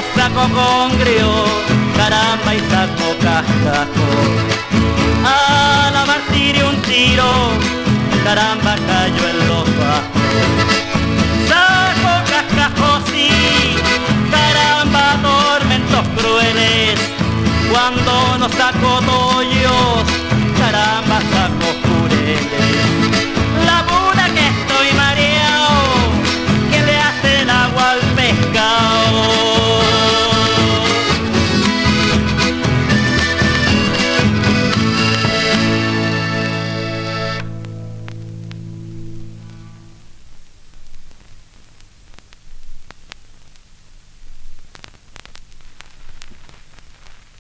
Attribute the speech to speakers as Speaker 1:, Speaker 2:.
Speaker 1: saco congrio, caramba y saco cascajo. A la martirio un tiro, caramba cayó en los bajos. Saco cascajo sí, caramba tormentos crueles. Cuando no saco tollos, caramba